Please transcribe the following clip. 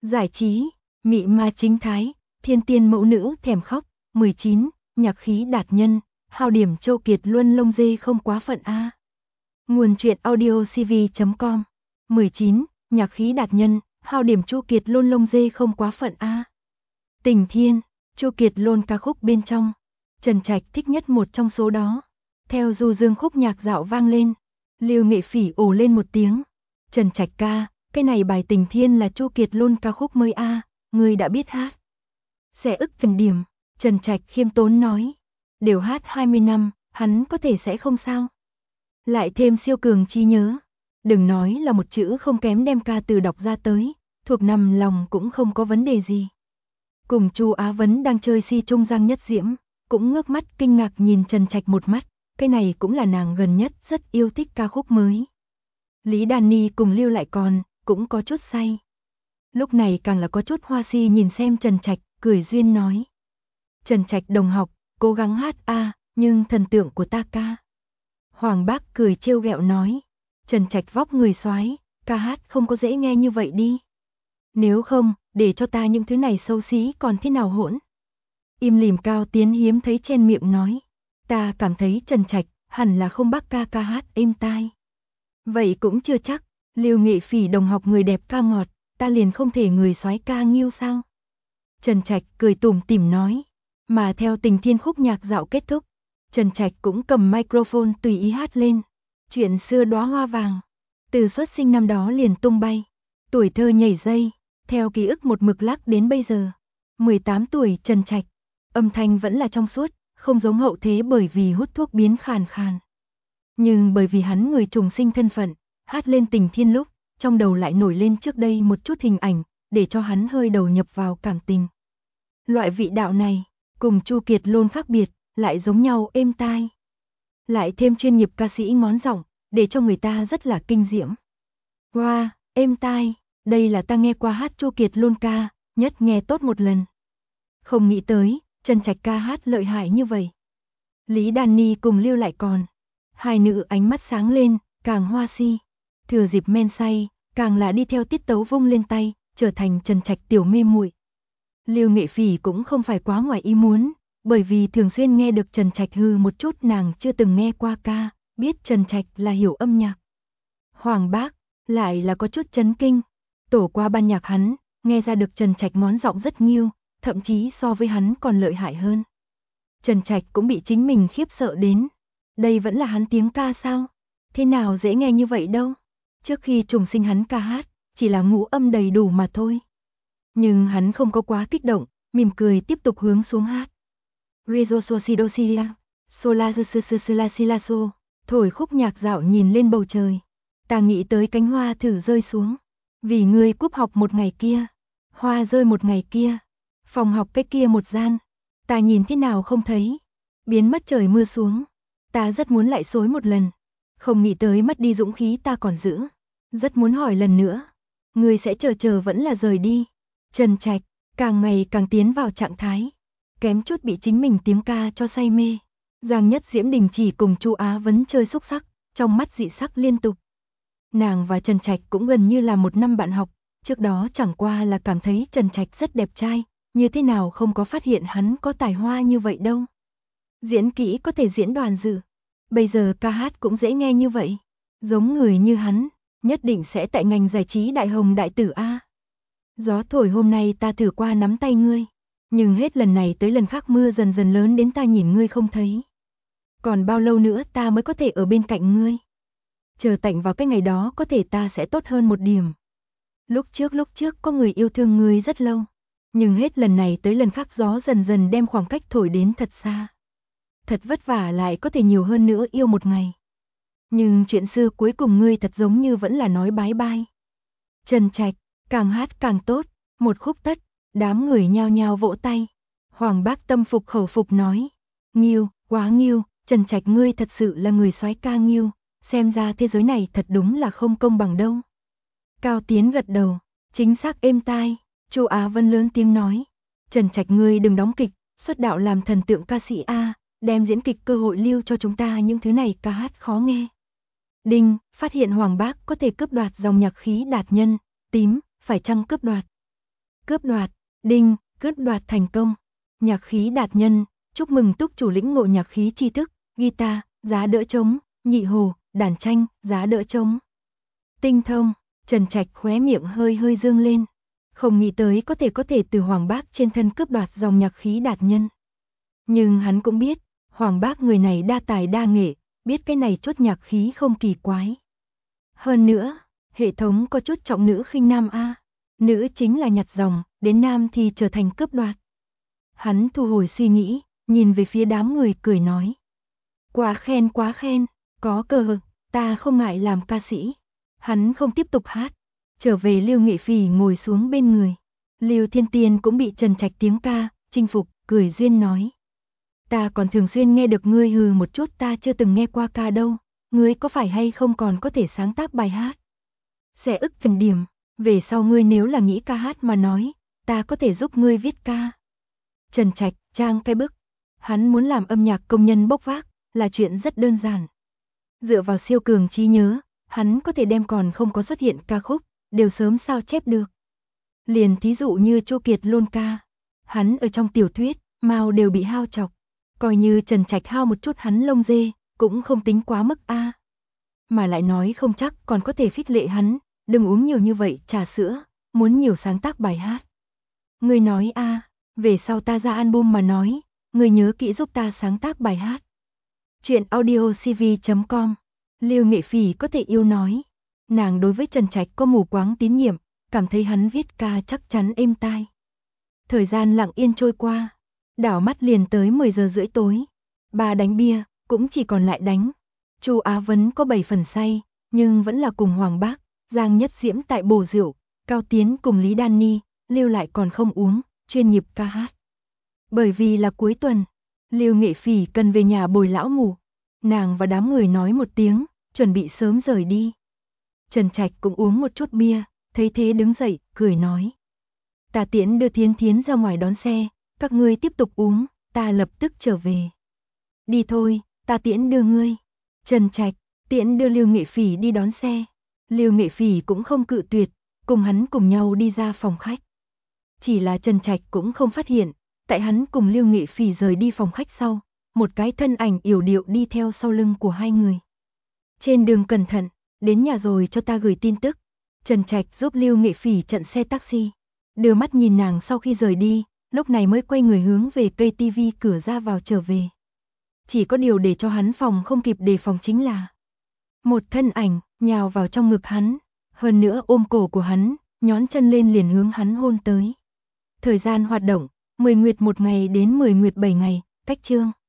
Giải trí, mị ma chính thái, thiên tiên mẫu nữ thèm khóc. 19. Nhạc khí đạt nhân, hao điểm Châu Kiệt Luân lông dê không quá phận a. Nguồn truyện audio cv.com. 19. Nhạc khí đạt nhân, hao điểm Chu Kiệt Luân lông dê không quá phận a. Tình thiên, Chu Kiệt Luân ca khúc bên trong. Trần Trạch thích nhất một trong số đó. Theo du dương khúc nhạc dạo vang lên, Lưu Nghệ Phỉ ồ lên một tiếng. Trần Trạch ca, cái này bài Tình Thiên là Chu Kiệt Luân ca khúc mới a, ngươi đã biết hát. Sẽ ức phần điểm, Trần Trạch khiêm tốn nói. Đều hát 20 năm, hắn có thể sẽ không sao. Lại thêm siêu cường trí nhớ. Đừng nói là một chữ không kém đem ca từ đọc ra tới, thuộc nằm lòng cũng không có vấn đề gì. Cùng Chu Á Vấn đang chơi si trung Giang Nhất Diễm, cũng ngước mắt kinh ngạc nhìn Trần Trạch một mắt, cái này cũng là nàng gần nhất rất yêu thích ca khúc mới. Lý Đan Ni cùng Lưu Lại Còn, cũng có chút say. Lúc này càng là có chút hoa si nhìn xem Trần Trạch, cười duyên nói. Trần Trạch đồng học, cố gắng hát a, nhưng thần tượng của ta ca. Hoàng Bác cười trêu ghẹo nói. Trần Trạch vóc người soái, ca hát không có dễ nghe như vậy đi. Nếu không, để cho ta những thứ này xấu xí còn thế nào hỗn. Im lìm Cao Tiến hiếm thấy chen miệng nói. Ta cảm thấy Trần Trạch hẳn là không bác ca ca hát êm tai. Vậy cũng chưa chắc, Lưu Nghệ Phỉ đồng học người đẹp ca ngọt, ta liền không thể người soái ca nghiêu sao? Trần Trạch cười tủm tỉm nói, mà theo Tình Thiên khúc nhạc dạo kết thúc, Trần Trạch cũng cầm microphone tùy ý hát lên. Chuyện xưa đóa hoa vàng, từ xuất sinh năm đó liền tung bay, tuổi thơ nhảy dây, theo ký ức một mực lắc đến bây giờ. 18 tuổi Trần Trạch, âm thanh vẫn là trong suốt, không giống hậu thế bởi vì hút thuốc biến khàn khàn. Nhưng bởi vì hắn người trùng sinh thân phận, hát lên Tình Thiên lúc, trong đầu lại nổi lên trước đây một chút hình ảnh, để cho hắn hơi đầu nhập vào cảm tình. Loại vị đạo này, cùng Chu Kiệt Luân khác biệt, lại giống nhau êm tai. Lại thêm chuyên nghiệp ca sĩ ngón giọng, để cho người ta rất là kinh diễm. Wow, êm tai, đây là ta nghe qua hát Chu Kiệt Luân ca, nhất nghe tốt một lần. Không nghĩ tới, Trần Trạch ca hát lợi hại như vậy. Lý Đan Ni cùng Lưu Lại Còn, hai nữ ánh mắt sáng lên, càng hoa si. Thừa dịp men say, càng là đi theo tiết tấu vung lên tay, trở thành Trần Trạch tiểu mê muội. Lưu Nghệ Phỉ cũng không phải quá ngoài ý muốn, bởi vì thường xuyên nghe được Trần Trạch hư một chút nàng chưa từng nghe qua ca, biết Trần Trạch là hiểu âm nhạc. Hoàng Bác lại là có chút chấn kinh, tổ qua ban nhạc hắn, nghe ra được Trần Trạch ngón giọng rất nghiêu, thậm chí so với hắn còn lợi hại hơn. Trần Trạch cũng bị chính mình khiếp sợ đến, đây vẫn là hắn tiếng ca sao? Thế nào dễ nghe như vậy đâu? Trước khi trùng sinh hắn ca hát, chỉ là ngũ âm đầy đủ mà thôi. Nhưng hắn không có quá kích động, mỉm cười tiếp tục hướng xuống hát. Rezo so si do si la, sola su su su la si la so, thổi khúc nhạc dạo nhìn lên bầu trời. Ta nghĩ tới cánh hoa thử rơi xuống, vì ngươi cúp học một ngày kia, hoa rơi một ngày kia, phòng học cái kia một gian, ta nhìn thế nào không thấy, biến mất trời mưa xuống, ta rất muốn lại xối một lần, không nghĩ tới mất đi dũng khí ta còn giữ, rất muốn hỏi lần nữa, ngươi sẽ chờ vẫn là rời đi. Trần Trạch càng ngày càng tiến vào trạng thái, kém chút bị chính mình tiếng ca cho say mê. Giang Nhất Diễm đình chỉ cùng Chu Á Vấn chơi xúc sắc, trong mắt dị sắc liên tục. Nàng và Trần Trạch cũng gần như là một năm bạn học, trước đó chẳng qua là cảm thấy Trần Trạch rất đẹp trai, như thế nào không có phát hiện hắn có tài hoa như vậy đâu. Diễn kỹ có thể diễn đoàn dự, bây giờ ca hát cũng dễ nghe như vậy, giống người như hắn, nhất định sẽ tại ngành giải trí đại hồng đại tử a. Gió thổi hôm nay ta thử qua nắm tay ngươi, nhưng hết lần này tới lần khác mưa dần dần lớn đến ta nhìn ngươi không thấy. Còn bao lâu nữa ta mới có thể ở bên cạnh ngươi? Chờ tạnh vào cái ngày đó có thể ta sẽ tốt hơn một điểm. Lúc trước có người yêu thương ngươi rất lâu, nhưng hết lần này tới lần khác gió dần dần đem khoảng cách thổi đến thật xa. Thật vất vả lại có thể nhiều hơn nữa yêu một ngày. Nhưng chuyện xưa cuối cùng ngươi thật giống như vẫn là nói bái bai. Trần Trạch càng hát càng tốt, một khúc tất, đám người nhao nhao vỗ tay. Hoàng Bác tâm phục khẩu phục nói, nghiêu, quá nghiêu, Trần Trạch ngươi thật sự là người soái ca nghiêu, xem ra thế giới này thật đúng là không công bằng đâu. Cao Tiến gật đầu, chính xác êm tai. Chu Á Vân lớn tiếng nói, Trần Trạch ngươi đừng đóng kịch, xuất đạo làm thần tượng ca sĩ a, đem diễn kịch cơ hội lưu cho chúng ta những thứ này ca hát khó nghe. Đinh, phát hiện Hoàng Bác có thể cướp đoạt dòng nhạc khí đạt nhân, tím, phải chăng cướp đoạt? Cướp đoạt, đinh, cướp đoạt thành công. Nhạc khí đạt nhân, chúc mừng túc chủ lĩnh ngộ nhạc khí tri thức, guitar, giá đỡ trống, nhị hồ, đàn tranh, giá đỡ trống. Tinh thông, Trần Trạch khóe miệng hơi hơi dương lên. Không nghĩ tới có thể từ Hoàng Bác trên thân cướp đoạt dòng nhạc khí đạt nhân. Nhưng hắn cũng biết, Hoàng Bác người này đa tài đa nghệ, biết cái này chốt nhạc khí không kỳ quái. Hơn nữa, hệ thống có chút trọng nữ khinh nam a. Nữ chính là nhặt dòng, đến nam thì trở thành cướp đoạt. Hắn thu hồi suy nghĩ, nhìn về phía đám người cười nói. Quá khen, có cơ hội, ta không ngại làm ca sĩ. Hắn không tiếp tục hát, trở về Lưu Nghệ Phỉ ngồi xuống bên người. Lưu Thiên Tiên cũng bị Trần Trạch tiếng ca chinh phục, cười duyên nói. Ta còn thường xuyên nghe được ngươi hừ một chút, ta chưa từng nghe qua ca đâu, ngươi có phải hay không còn có thể sáng tác bài hát? Sẽ ức phần điểm, về sau ngươi nếu là nghĩ ca hát mà nói, ta có thể giúp ngươi viết ca. Trần Trạch, trang cái bức, hắn muốn làm âm nhạc công nhân bốc vác, là chuyện rất đơn giản. Dựa vào siêu cường trí nhớ, hắn có thể đem còn không có xuất hiện ca khúc, đều sớm sao chép được. Liền thí dụ như Chu Kiệt Luân ca, hắn ở trong tiểu thuyết, mao đều bị hao chọc, coi như Trần Trạch hao một chút hắn lông dê, cũng không tính quá mức a. Mà lại nói không chắc còn có thể khích lệ hắn, đừng uống nhiều như vậy trà sữa, muốn nhiều sáng tác bài hát. Ngươi nói a, về sau ta ra album mà nói, ngươi nhớ kỹ giúp ta sáng tác bài hát. Chuyện audiocv.com. Lưu Nghệ Phỉ có thể yêu nói, nàng đối với Trần Trạch có mù quáng tín nhiệm, cảm thấy hắn viết ca chắc chắn êm tai. Thời gian lặng yên trôi qua, đảo mắt liền tới 10 giờ rưỡi tối. Ba đánh bia, cũng chỉ còn lại đánh. Chu Á Vấn có 7 phần say, nhưng vẫn là cùng Hoàng Bác, Giang Nhất Diễm tại bổ rượu, Cao Tiến cùng Lý Đan Ni, Lưu lại còn không uống, chuyên nghiệp ca hát. Bởi vì là cuối tuần, Lưu Nghệ Phỉ cần về nhà bồi lão mù. Nàng và đám người nói một tiếng, chuẩn bị sớm rời đi. Trần Trạch cũng uống một chút bia, thấy thế đứng dậy, cười nói. Ta tiễn đưa Thiến Thiến ra ngoài đón xe, các ngươi tiếp tục uống, ta lập tức trở về. Đi thôi, ta tiễn đưa ngươi. Trần Trạch, tiễn đưa Lưu Nghệ Phỉ đi đón xe. Lưu Nghệ Phỉ cũng không cự tuyệt, cùng hắn cùng nhau đi ra phòng khách. Chỉ là Trần Trạch cũng không phát hiện, tại hắn cùng Lưu Nghệ Phỉ rời đi phòng khách sau, một cái thân ảnh yểu điệu đi theo sau lưng của hai người. Trên đường cẩn thận, đến nhà rồi cho ta gửi tin tức. Trần Trạch giúp Lưu Nghệ Phỉ chặn xe taxi, đưa mắt nhìn nàng sau khi rời đi, lúc này mới quay người hướng về cây tivi cửa ra vào trở về. Chỉ có điều để cho hắn phòng không kịp đề phòng chính là một thân ảnh nhào vào trong ngực hắn, hơn nữa ôm cổ của hắn, nhón chân lên liền hướng hắn hôn tới. Thời gian hoạt động, 10 nguyệt 1 ngày đến 10 nguyệt 7 ngày, cách chương.